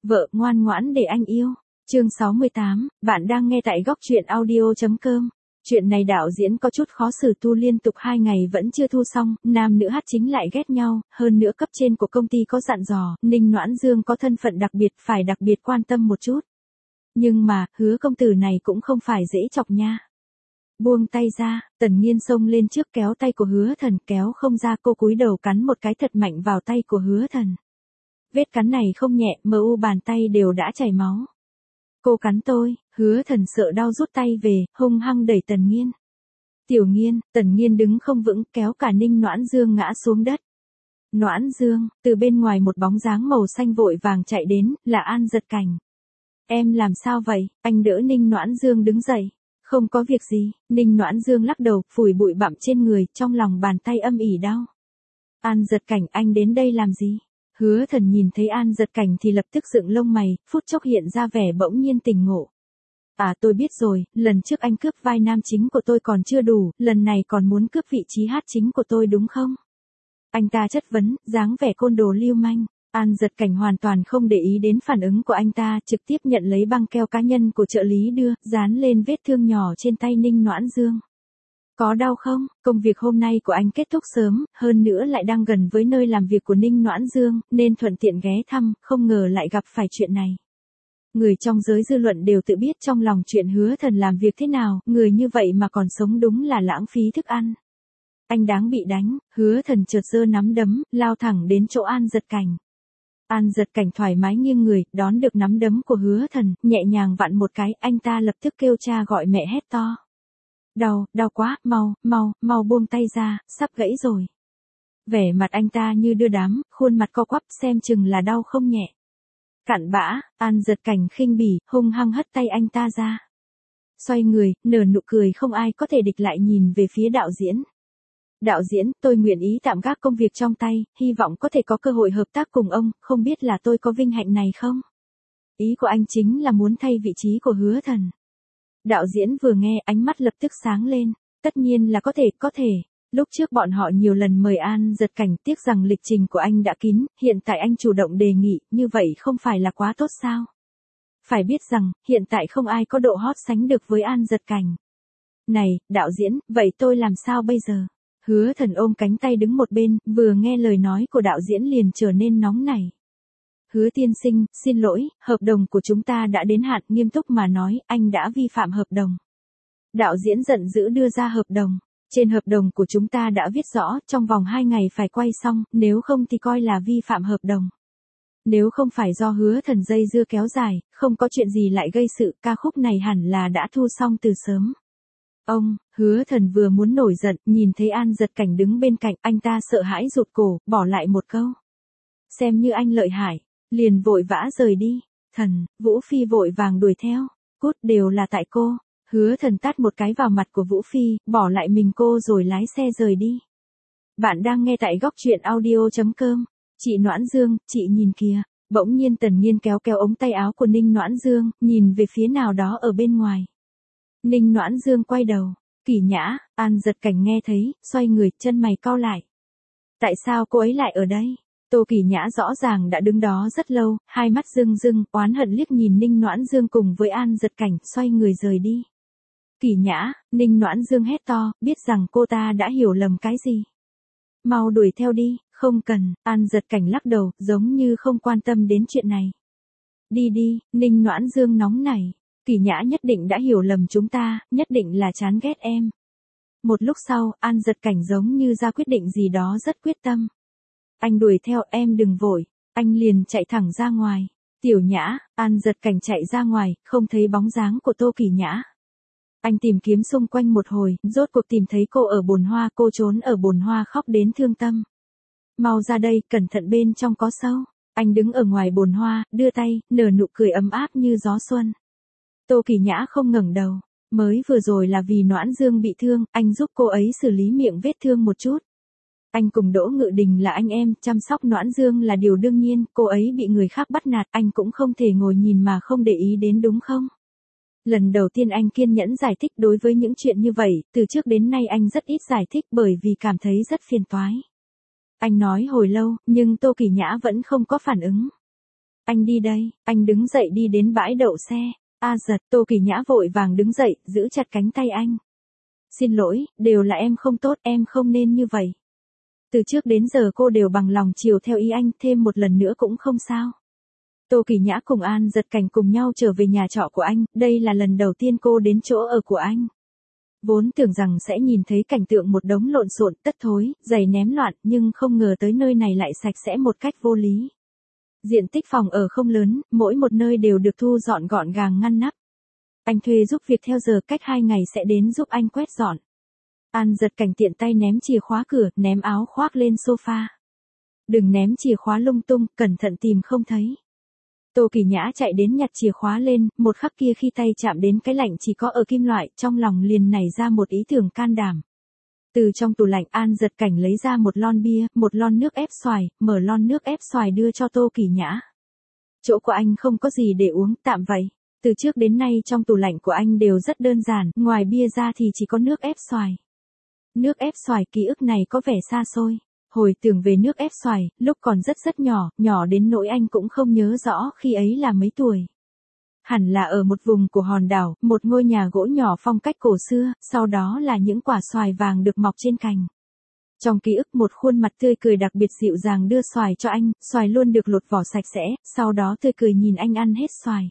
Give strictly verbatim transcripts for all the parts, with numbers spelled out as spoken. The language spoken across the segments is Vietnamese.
Vợ ngoan ngoãn để anh yêu. Chương sáu mươi tám, bạn đang nghe tại góc truyện audio.com. Chuyện này đạo diễn có chút khó xử, tu liên tục hai ngày vẫn chưa thu xong, nam nữ hát chính lại ghét nhau, hơn nữa cấp trên của công ty có dặn dò, Ninh Noãn Dương có thân phận đặc biệt, phải đặc biệt quan tâm một chút. Nhưng mà, Hứa công tử này cũng không phải dễ chọc nha. Buông tay ra, Tần Nghiên xông lên trước kéo tay của Hứa Thần, kéo không ra, cô cúi đầu cắn một cái thật mạnh vào tay của Hứa Thần. Vết cắn này không nhẹ, mờ u bàn tay đều đã chảy máu. Cô cắn tôi, Hứa Thần sợ đau rút tay về, hung hăng đẩy Tần Nghiên. Tiểu Nghiên, Tần Nghiên đứng không vững, kéo cả Ninh Noãn Dương ngã xuống đất. Noãn Dương, từ bên ngoài một bóng dáng màu xanh vội vàng chạy đến, là An Giật Cảnh. Em làm sao vậy? Anh đỡ Ninh Noãn Dương đứng dậy. Không có việc gì, Ninh Noãn Dương lắc đầu, phủi bụi bặm trên người, trong lòng bàn tay âm ỉ đau. An Giật Cảnh, anh đến đây làm gì? Hứa Thần nhìn thấy An Giật Cảnh thì lập tức dựng lông mày, phút chốc hiện ra vẻ bỗng nhiên tỉnh ngộ. À, tôi biết rồi, lần trước anh cướp vai nam chính của tôi còn chưa đủ, lần này còn muốn cướp vị trí hát chính của tôi đúng không? Anh ta chất vấn, dáng vẻ côn đồ lưu manh. An Giật Cảnh hoàn toàn không để ý đến phản ứng của anh ta, trực tiếp nhận lấy băng keo cá nhân của trợ lý đưa, dán lên vết thương nhỏ trên tay Ninh Noãn Dương. Có đau không? Công việc hôm nay của anh kết thúc sớm, hơn nữa lại đang gần với nơi làm việc của Ninh Noãn Dương, nên thuận tiện ghé thăm, không ngờ lại gặp phải chuyện này. Người trong giới dư luận đều tự biết trong lòng chuyện Hứa Thần làm việc thế nào, người như vậy mà còn sống đúng là lãng phí thức ăn. Anh đáng bị đánh, Hứa Thần chợt giơ nắm đấm, lao thẳng đến chỗ An Giật Cảnh. An Giật Cảnh thoải mái nghiêng người, đón được nắm đấm của Hứa Thần, nhẹ nhàng vặn một cái, anh ta lập tức kêu cha gọi mẹ hét to. Đau, đau quá, mau, mau, mau buông tay ra, sắp gãy rồi. Vẻ mặt anh ta như đưa đám, khuôn mặt co quắp, xem chừng là đau không nhẹ. Cặn bã, An Giật Cảnh khinh bỉ, hung hăng hất tay anh ta ra. Xoay người, nở nụ cười không ai có thể địch lại nhìn về phía đạo diễn. Đạo diễn, tôi nguyện ý tạm gác công việc trong tay, hy vọng có thể có cơ hội hợp tác cùng ông, không biết là tôi có vinh hạnh này không? Ý của anh chính là muốn thay vị trí của Hứa Thần. Đạo diễn vừa nghe, ánh mắt lập tức sáng lên, tất nhiên là có thể, có thể. Lúc trước bọn họ nhiều lần mời An Giật Cảnh, tiếc rằng lịch trình của anh đã kín, hiện tại anh chủ động đề nghị, như vậy không phải là quá tốt sao? Phải biết rằng, hiện tại không ai có độ hot sánh được với An Giật Cảnh. Này, đạo diễn, vậy tôi làm sao bây giờ? Hứa Thần ôm cánh tay đứng một bên, vừa nghe lời nói của đạo diễn liền trở nên nóng nảy. Hứa tiên sinh, xin lỗi, hợp đồng của chúng ta đã đến hạn, nghiêm túc mà nói, anh đã vi phạm hợp đồng. Đạo diễn giận dữ đưa ra hợp đồng. Trên hợp đồng của chúng ta đã viết rõ, trong vòng hai ngày phải quay xong, nếu không thì coi là vi phạm hợp đồng. Nếu không phải do Hứa Thần dây dưa kéo dài, không có chuyện gì lại gây sự, ca khúc này hẳn là đã thu xong từ sớm. Ông, Hứa Thần vừa muốn nổi giận, nhìn thấy An Giật Cảnh đứng bên cạnh, anh ta sợ hãi rụt cổ, bỏ lại một câu. Xem như anh lợi hại, liền vội vã rời đi. Thần, Vũ Phi vội vàng đuổi theo. Cút, đều là tại cô. Hứa Thần tát một cái vào mặt của Vũ Phi, bỏ lại mình cô rồi lái xe rời đi. Bạn đang nghe tại góc truyện audio.com. Chị Noãn Dương, chị nhìn kìa. Bỗng nhiên Tần Nghiên kéo kéo ống tay áo của Ninh Noãn Dương, nhìn về phía nào đó ở bên ngoài. Ninh Noãn Dương quay đầu. Kỷ Nhã, An Giật Cảnh nghe thấy, xoay người, chân mày cau lại. Tại sao cô ấy lại ở đây? Tô Kỷ Nhã rõ ràng đã đứng đó rất lâu, hai mắt rưng rưng, oán hận liếc nhìn Ninh Noãn Dương cùng với An Giật Cảnh, xoay người rời đi. Kỷ Nhã, Ninh Noãn Dương hét to, biết rằng cô ta đã hiểu lầm cái gì. Mau đuổi theo đi, không cần, An Giật Cảnh lắc đầu, giống như không quan tâm đến chuyện này. Đi đi, Ninh Noãn Dương nóng nảy. Kỷ Nhã nhất định đã hiểu lầm chúng ta, nhất định là chán ghét em. Một lúc sau, An Giật Cảnh giống như ra quyết định gì đó rất quyết tâm. Anh đuổi theo, em đừng vội. Anh liền chạy thẳng ra ngoài. Tiểu Nhã, An Giật Cảnh chạy ra ngoài, không thấy bóng dáng của Tô Kỷ Nhã. Anh tìm kiếm xung quanh một hồi, rốt cuộc tìm thấy cô ở bồn hoa, cô trốn ở bồn hoa khóc đến thương tâm. Mau ra đây, cẩn thận bên trong có sâu. Anh đứng ở ngoài bồn hoa, đưa tay, nở nụ cười ấm áp như gió xuân. Tô Kỷ Nhã không ngẩng đầu. Mới vừa rồi là vì Noãn Dương bị thương, anh giúp cô ấy xử lý miệng vết thương một chút. Anh cùng Đỗ Ngự Đình là anh em, chăm sóc Noãn Dương là điều đương nhiên, cô ấy bị người khác bắt nạt, anh cũng không thể ngồi nhìn mà không để ý đến đúng không? Lần đầu tiên anh kiên nhẫn giải thích đối với những chuyện như vậy, từ trước đến nay anh rất ít giải thích bởi vì cảm thấy rất phiền toái. Anh nói hồi lâu, nhưng Tô Kỷ Nhã vẫn không có phản ứng. Anh đi đây, anh đứng dậy đi đến bãi đậu xe. A Giật, Tô Kỳ Nhã vội vàng đứng dậy, giữ chặt cánh tay anh. Xin lỗi, đều là em không tốt, em không nên như vậy. Từ trước đến giờ cô đều bằng lòng chiều theo ý anh, thêm một lần nữa cũng không sao. Tô Kỳ Nhã cùng An Giật Cảnh cùng nhau trở về nhà trọ của anh, đây là lần đầu tiên cô đến chỗ ở của anh. Vốn tưởng rằng sẽ nhìn thấy cảnh tượng một đống lộn xộn, tất thối, giày ném loạn, nhưng không ngờ tới nơi này lại sạch sẽ một cách vô lý. Diện tích phòng ở không lớn, mỗi một nơi đều được thu dọn gọn gàng ngăn nắp. Anh thuê giúp việc theo giờ, cách hai ngày sẽ đến giúp anh quét dọn. An Giật Cảnh tiện tay ném chìa khóa cửa, ném áo khoác lên sofa. Đừng ném chìa khóa lung tung, cẩn thận tìm không thấy. Tô Kỳ Nhã chạy đến nhặt chìa khóa lên, một khắc kia khi tay chạm đến cái lạnh chỉ có ở kim loại, trong lòng liền nảy ra một ý tưởng can đảm. Từ trong tủ lạnh An Giật Cảnh lấy ra một lon bia, một lon nước ép xoài, mở lon nước ép xoài đưa cho Tô Kỳ Nhã. Chỗ của anh không có gì để uống, tạm vậy. Từ trước đến nay trong tủ lạnh của anh đều rất đơn giản, ngoài bia ra thì chỉ có nước ép xoài. Nước ép xoài, ký ức này có vẻ xa xôi. Hồi tưởng về nước ép xoài, lúc còn rất rất nhỏ, nhỏ đến nỗi anh cũng không nhớ rõ khi ấy là mấy tuổi. Hẳn là ở một vùng của hòn đảo, một ngôi nhà gỗ nhỏ phong cách cổ xưa, sau đó là những quả xoài vàng được mọc trên cành. Trong ký ức một khuôn mặt tươi cười đặc biệt dịu dàng đưa xoài cho anh, xoài luôn được lột vỏ sạch sẽ, sau đó tươi cười nhìn anh ăn hết xoài.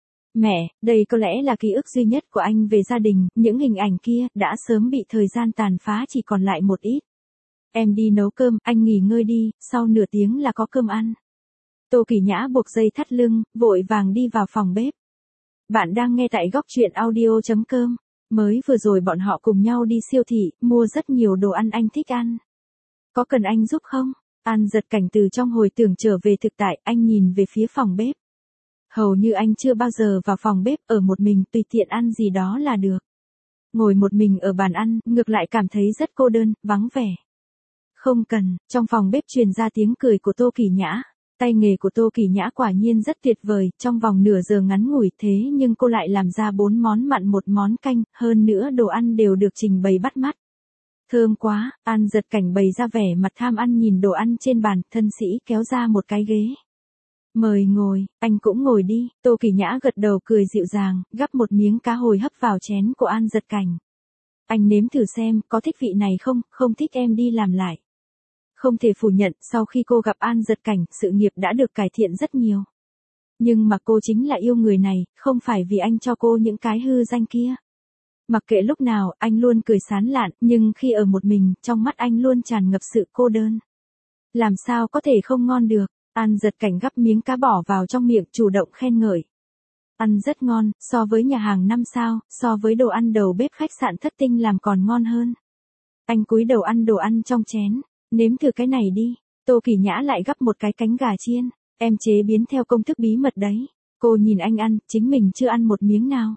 Mẹ, đây có lẽ là ký ức duy nhất của anh về gia đình, những hình ảnh kia đã sớm bị thời gian tàn phá, chỉ còn lại một ít. Em đi nấu cơm, anh nghỉ ngơi đi, sau nửa tiếng là có cơm ăn. Tô Kỳ Nhã buộc dây thắt lưng, vội vàng đi vào phòng bếp. Bạn đang nghe tại góc truyện audio chấm com. Mới vừa rồi bọn họ cùng nhau đi siêu thị, mua rất nhiều đồ ăn anh thích ăn. Có cần anh giúp không? An Giật Cảnh từ trong hồi tưởng trở về thực tại, anh nhìn về phía phòng bếp. Hầu như anh chưa bao giờ vào phòng bếp, ở một mình tùy tiện ăn gì đó là được. Ngồi một mình ở bàn ăn, ngược lại cảm thấy rất cô đơn, vắng vẻ. Không cần, trong phòng bếp truyền ra tiếng cười của Tô Kỳ Nhã. Tay nghề của Tô Kỳ Nhã quả nhiên rất tuyệt vời, trong vòng nửa giờ ngắn ngủi thế nhưng cô lại làm ra bốn món mặn một món canh, hơn nữa đồ ăn đều được trình bày bắt mắt. Thơm quá, An Giật Cảnh bày ra vẻ mặt tham ăn nhìn đồ ăn trên bàn, thân sĩ kéo ra một cái ghế. Mời ngồi, anh cũng ngồi đi, Tô Kỳ Nhã gật đầu cười dịu dàng, gắp một miếng cá hồi hấp vào chén của An Giật Cảnh. Anh nếm thử xem, có thích vị này không, không thích em đi làm lại. Không thể phủ nhận, sau khi cô gặp An Giật Cảnh, sự nghiệp đã được cải thiện rất nhiều. Nhưng mà cô chính là yêu người này, không phải vì anh cho cô những cái hư danh kia. Mặc kệ lúc nào, anh luôn cười sán lạn, nhưng khi ở một mình, trong mắt anh luôn tràn ngập sự cô đơn. Làm sao có thể không ngon được, An Giật Cảnh gắp miếng cá bỏ vào trong miệng, chủ động khen ngợi. Ăn rất ngon, so với nhà hàng năm sao, so với đồ ăn đầu bếp khách sạn Thất Tinh làm còn ngon hơn. Anh cúi đầu ăn đồ ăn trong chén. Nếm thử cái này đi. Tô Kỳ Nhã lại gắp một cái cánh gà chiên. Em chế biến theo công thức bí mật đấy. Cô nhìn anh ăn, chính mình chưa ăn một miếng nào.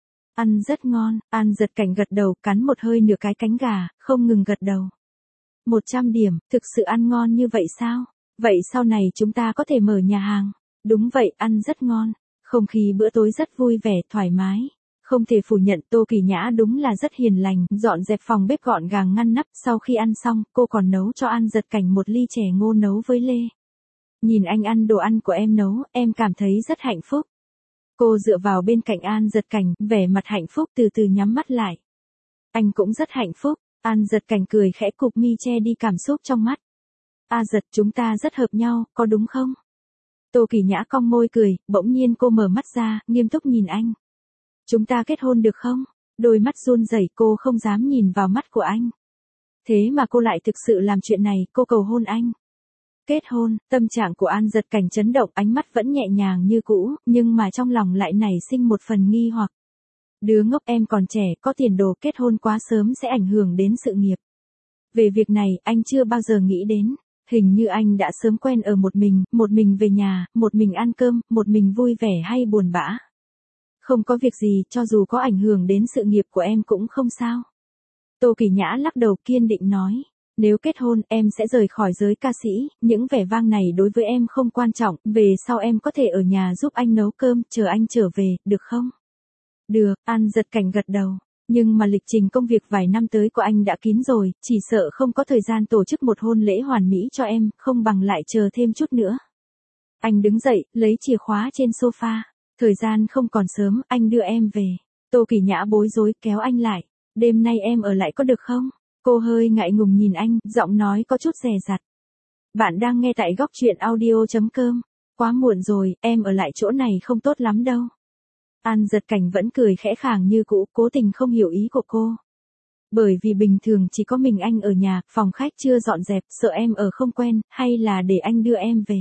Ăn rất ngon, An Giật Cảnh gật đầu, cắn một hơi nửa cái cánh gà, không ngừng gật đầu. một trăm điểm, thực sự ăn ngon như vậy sao? Vậy sau này chúng ta có thể mở nhà hàng. Đúng vậy, ăn rất ngon. Không khí bữa tối rất vui vẻ, thoải mái. Không thể phủ nhận Tô Kỳ Nhã đúng là rất hiền lành, dọn dẹp phòng bếp gọn gàng ngăn nắp, sau khi ăn xong, cô còn nấu cho An Giật Cảnh một ly chè ngô nấu với lê. Nhìn anh ăn đồ ăn của em nấu, em cảm thấy rất hạnh phúc. Cô dựa vào bên cạnh An Giật Cảnh, vẻ mặt hạnh phúc từ từ nhắm mắt lại. Anh cũng rất hạnh phúc, An Giật Cảnh cười khẽ cụp mi che đi cảm xúc trong mắt. A Giật, chúng ta rất hợp nhau, có đúng không? Tô Kỳ Nhã cong môi cười, bỗng nhiên cô mở mắt ra, nghiêm túc nhìn anh. Chúng ta kết hôn được không? Đôi mắt run rẩy, cô không dám nhìn vào mắt của anh. Thế mà cô lại thực sự làm chuyện này, cô cầu hôn anh. Kết hôn, tâm trạng của An Giật Cảnh chấn động, ánh mắt vẫn nhẹ nhàng như cũ, nhưng mà trong lòng lại nảy sinh một phần nghi hoặc. Đứa ngốc, em còn trẻ, có tiền đồ, kết hôn quá sớm sẽ ảnh hưởng đến sự nghiệp. Về việc này, anh chưa bao giờ nghĩ đến. Hình như anh đã sớm quen ở một mình, một mình về nhà, một mình ăn cơm, một mình vui vẻ hay buồn bã. Không có việc gì, cho dù có ảnh hưởng đến sự nghiệp của em cũng không sao. Tô Kỳ Nhã lắc đầu kiên định nói. Nếu kết hôn, em sẽ rời khỏi giới ca sĩ, những vẻ vang này đối với em không quan trọng, về sau em có thể ở nhà giúp anh nấu cơm, chờ anh trở về, được không? Được, An Giật Cảnh gật đầu. Nhưng mà lịch trình công việc vài năm tới của anh đã kín rồi, chỉ sợ không có thời gian tổ chức một hôn lễ hoàn mỹ cho em, không bằng lại chờ thêm chút nữa. Anh đứng dậy, lấy chìa khóa trên sofa. Thời gian không còn sớm, anh đưa em về. Tô Kỳ Nhã bối rối kéo anh lại. Đêm nay em ở lại có được không? Cô hơi ngại ngùng nhìn anh, giọng nói có chút dè dặt. Bạn đang nghe tại góc truyện audio.com. Quá muộn rồi, em ở lại chỗ này không tốt lắm đâu. An Giật Cảnh vẫn cười khẽ khàng như cũ, cố tình không hiểu ý của cô. Bởi vì bình thường chỉ có mình anh ở nhà, phòng khách chưa dọn dẹp, sợ em ở không quen, hay là để anh đưa em về.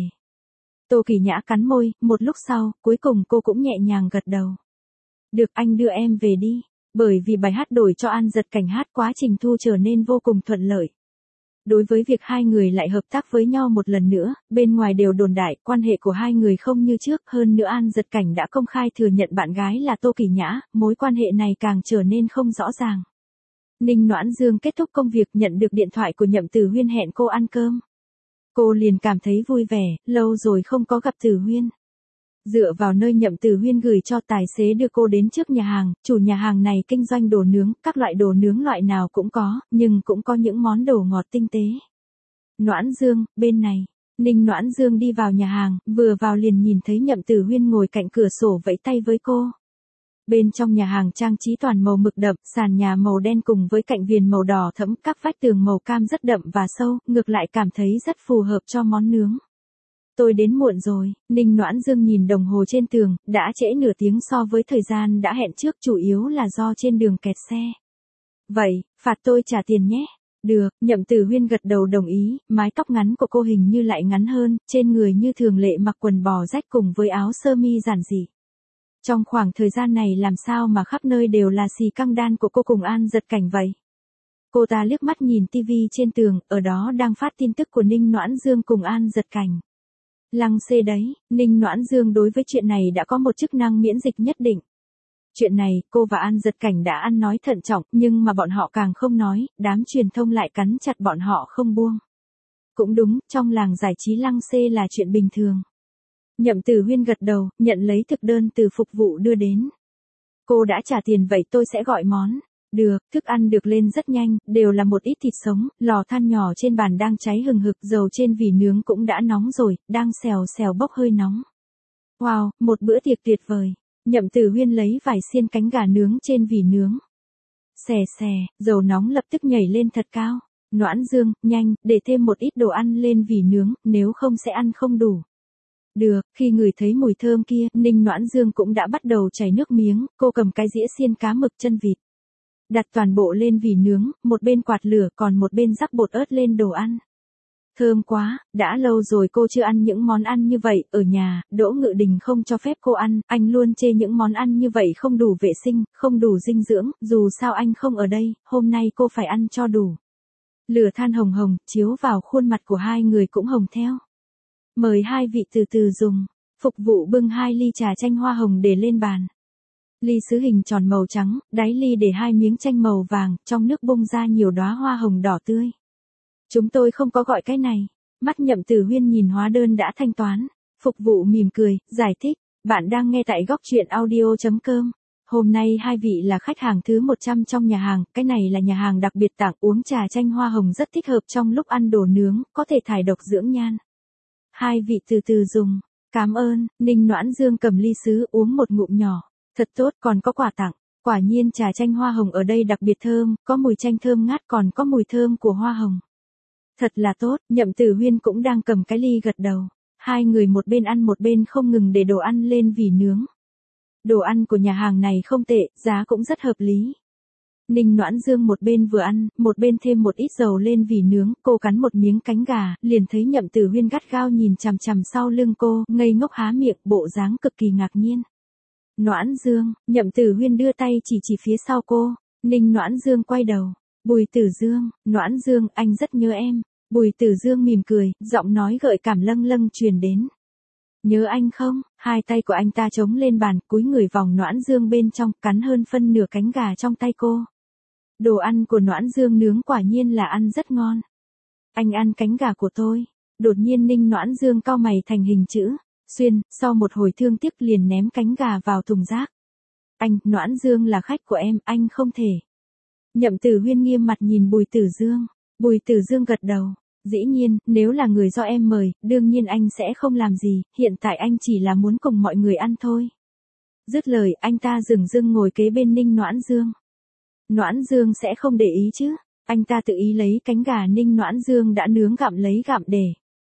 Tô Kỳ Nhã cắn môi, một lúc sau, cuối cùng cô cũng nhẹ nhàng gật đầu. Được, anh đưa em về đi. Bởi vì bài hát đổi cho An Giật Cảnh hát, quá trình thu trở nên vô cùng thuận lợi. Đối với việc hai người lại hợp tác với nhau một lần nữa, bên ngoài đều đồn đại, quan hệ của hai người không như trước, hơn nữa An Giật Cảnh đã công khai thừa nhận bạn gái là Tô Kỳ Nhã, mối quan hệ này càng trở nên không rõ ràng. Ninh Noãn Dương kết thúc công việc nhận được điện thoại của Nhậm Tử Huyên hẹn cô ăn cơm. Cô liền cảm thấy vui vẻ, lâu rồi không có gặp Tử Huyên. Dựa vào nơi Nhậm Tử Huyên gửi cho, tài xế đưa cô đến trước nhà hàng, chủ nhà hàng này kinh doanh đồ nướng, các loại đồ nướng loại nào cũng có, nhưng cũng có những món đồ ngọt tinh tế. Noãn Dương, bên này. Ninh Noãn Dương đi vào nhà hàng, vừa vào liền nhìn thấy Nhậm Tử Huyên ngồi cạnh cửa sổ vẫy tay với cô. Bên trong nhà hàng trang trí toàn màu mực đậm, sàn nhà màu đen cùng với cạnh viền màu đỏ thẫm, các vách tường màu cam rất đậm và sâu, ngược lại cảm thấy rất phù hợp cho món nướng. Tôi đến muộn rồi, Ninh Noãn Dương nhìn đồng hồ trên tường, đã trễ nửa tiếng so với thời gian đã hẹn trước, chủ yếu là do trên đường kẹt xe. Vậy, phạt tôi trả tiền nhé. Được, Nhậm Tử Huyên gật đầu đồng ý, mái tóc ngắn của cô hình như lại ngắn hơn, trên người như thường lệ mặc quần bò rách cùng với áo sơ mi giản dị. Trong khoảng thời gian này làm sao mà khắp nơi đều là xì căng đan của cô cùng An Giật Cảnh vậy? Cô ta liếc mắt nhìn tivi trên tường, ở đó đang phát tin tức của Ninh Noãn Dương cùng An Giật Cảnh. Lăng xê đấy, Ninh Noãn Dương đối với chuyện này đã có một chức năng miễn dịch nhất định. Chuyện này, cô và An Giật Cảnh đã ăn nói thận trọng, nhưng mà bọn họ càng không nói, đám truyền thông lại cắn chặt bọn họ không buông. Cũng đúng, trong làng giải trí lăng xê là chuyện bình thường. Nhậm Tử Huyên gật đầu, nhận lấy thực đơn từ phục vụ đưa đến. Cô đã trả tiền vậy tôi sẽ gọi món. Được, thức ăn được lên rất nhanh, đều là một ít thịt sống, lò than nhỏ trên bàn đang cháy hừng hực, dầu trên vỉ nướng cũng đã nóng rồi, đang xèo xèo bốc hơi nóng. Wow, một bữa tiệc tuyệt vời. Nhậm Tử Huyên lấy vài xiên cánh gà nướng trên vỉ nướng. Xè xè, dầu nóng lập tức nhảy lên thật cao. Noãn Dương, nhanh, để thêm một ít đồ ăn lên vỉ nướng, nếu không sẽ ăn không đủ. Được, khi ngửi thấy mùi thơm kia, Ninh Noãn Dương cũng đã bắt đầu chảy nước miếng, cô cầm cái dĩa xiên cá mực chân vịt. Đặt toàn bộ lên vỉ nướng, một bên quạt lửa còn một bên rắc bột ớt lên đồ ăn. Thơm quá, đã lâu rồi cô chưa ăn những món ăn như vậy, ở nhà, Đỗ Ngự Đình không cho phép cô ăn, anh luôn chê những món ăn như vậy không đủ vệ sinh, không đủ dinh dưỡng, dù sao anh không ở đây, hôm nay cô phải ăn cho đủ. Lửa than hồng hồng, chiếu vào khuôn mặt của hai người cũng hồng theo. Mời hai vị từ từ dùng, phục vụ bưng hai ly trà chanh hoa hồng để lên bàn. Ly sứ hình tròn màu trắng, đáy ly để hai miếng chanh màu vàng, trong nước bung ra nhiều đóa hoa hồng đỏ tươi. Chúng tôi không có gọi cái này. Mắt Nhậm Tử Huyên nhìn hóa đơn đã thanh toán. Phục vụ mỉm cười, giải thích. Bạn đang nghe tại góc truyện audio.com. Hôm nay hai vị là khách hàng thứ một trăm trong nhà hàng. Cái này là nhà hàng đặc biệt tặng, uống trà chanh hoa hồng rất thích hợp trong lúc ăn đồ nướng, có thể thải độc dưỡng nhan. Hai vị từ từ dùng. Cảm ơn. Ninh Noãn Dương cầm ly sứ uống một ngụm nhỏ. Thật tốt, còn có quà tặng. Quả nhiên trà chanh hoa hồng ở đây đặc biệt thơm, có mùi chanh thơm ngát còn có mùi thơm của hoa hồng. Thật là tốt, Nhậm Tử Huyên cũng đang cầm cái ly gật đầu. Hai người một bên ăn một bên không ngừng để đồ ăn lên vỉ nướng. Đồ ăn của nhà hàng này không tệ, giá cũng rất hợp lý. Ninh Noãn Dương một bên vừa ăn, một bên thêm một ít dầu lên vỉ nướng, cô cắn một miếng cánh gà, liền thấy Nhậm Tử Huyên gắt gao nhìn chằm chằm sau lưng cô, ngây ngốc há miệng, bộ dáng cực kỳ ngạc nhiên. Noãn Dương, Nhậm Tử Huyên đưa tay chỉ chỉ phía sau cô. Ninh Noãn Dương quay đầu. Bùi Tử Dương, Noãn Dương, anh rất nhớ em. Bùi Tử Dương mỉm cười, giọng nói gợi cảm lâng lâng truyền đến. Nhớ anh không? Hai tay của anh ta chống lên bàn, cúi người vòng Noãn Dương bên trong, cắn hơn phân nửa cánh gà trong tay cô. Đồ ăn của Noãn Dương nướng quả nhiên là ăn rất ngon. Anh ăn cánh gà của tôi. Đột nhiên Ninh Noãn Dương cau mày thành hình chữ. Xuyên, sau một hồi thương tiếc liền ném cánh gà vào thùng rác. Anh, Noãn Dương là khách của em, anh không thể. Nhậm Tử Huyên nghiêm mặt nhìn Bùi Tử Dương. Bùi Tử Dương gật đầu. Dĩ nhiên, nếu là người do em mời, đương nhiên anh sẽ không làm gì, hiện tại anh chỉ là muốn cùng mọi người ăn thôi. Dứt lời, anh ta dửng dưng ngồi kế bên Ninh Noãn Dương. Noãn Dương sẽ không để ý chứ, anh ta tự ý lấy cánh gà Ninh Noãn Dương đã nướng gặm lấy gặm để.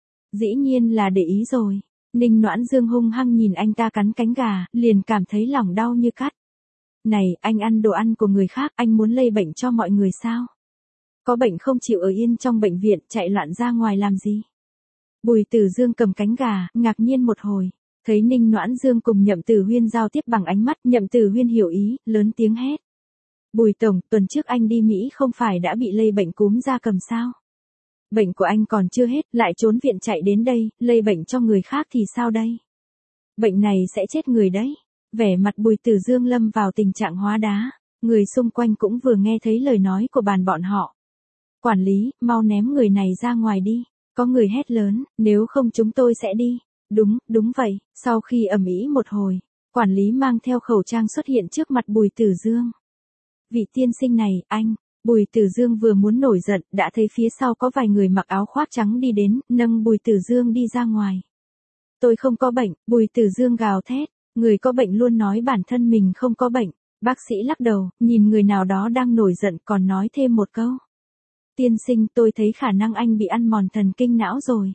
Dĩ nhiên là để ý rồi. Ninh Noãn Dương hung hăng nhìn anh ta cắn cánh gà, liền cảm thấy lòng đau như cắt. Này, anh ăn đồ ăn của người khác, anh muốn lây bệnh cho mọi người sao? Có bệnh không chịu ở yên trong bệnh viện, chạy loạn ra ngoài làm gì? Bùi Tử Dương cầm cánh gà, ngạc nhiên một hồi. Thấy Ninh Noãn Dương cùng Nhậm Tử Huyên giao tiếp bằng ánh mắt, Nhậm Tử Huyên hiểu ý, lớn tiếng hét. Bùi Tổng, tuần trước anh đi Mỹ không phải đã bị lây bệnh cúm gia cầm sao? Bệnh của anh còn chưa hết, lại trốn viện chạy đến đây, lây bệnh cho người khác thì sao đây? Bệnh này sẽ chết người đấy. Vẻ mặt Bùi Tử Dương lâm vào tình trạng hóa đá. Người xung quanh cũng vừa nghe thấy lời nói của bàn bọn họ. Quản lý, mau ném người này ra ngoài đi. Có người hét lớn, nếu không chúng tôi sẽ đi. Đúng, đúng vậy. Sau khi ầm ĩ một hồi, quản lý mang theo khẩu trang xuất hiện trước mặt Bùi Tử Dương. Vị tiên sinh này, anh. Bùi Tử Dương vừa muốn nổi giận, đã thấy phía sau có vài người mặc áo khoác trắng đi đến, nâng Bùi Tử Dương đi ra ngoài. Tôi không có bệnh, Bùi Tử Dương gào thét. Người có bệnh luôn nói bản thân mình không có bệnh. Bác sĩ lắc đầu, nhìn người nào đó đang nổi giận còn nói thêm một câu. Tiên sinh, tôi thấy khả năng anh bị ăn mòn thần kinh não rồi.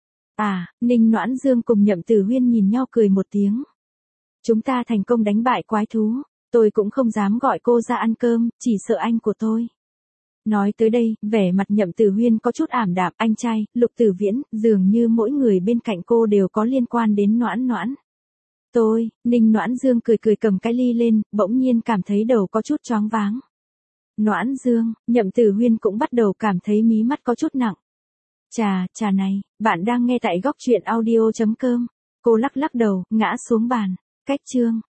À, Ninh Noãn Dương cùng Nhậm Tử Huyên nhìn nhau cười một tiếng. Chúng ta thành công đánh bại quái thú. Tôi cũng không dám gọi cô ra ăn cơm, chỉ sợ anh của tôi. Nói tới đây, vẻ mặt Nhậm Tử Huyên có chút ảm đạm, anh trai, Lục Tử Viễn, dường như mỗi người bên cạnh cô đều có liên quan đến Noãn Noãn. Tôi, Ninh Noãn Dương cười cười cầm cái ly lên, bỗng nhiên cảm thấy đầu có chút choáng váng. Noãn Dương, Nhậm Tử Huyên cũng bắt đầu cảm thấy mí mắt có chút nặng. Trà, trà này, bạn đang nghe tại góc truyện audio chấm com. Cô lắc lắc đầu, ngã xuống bàn. Cách chương.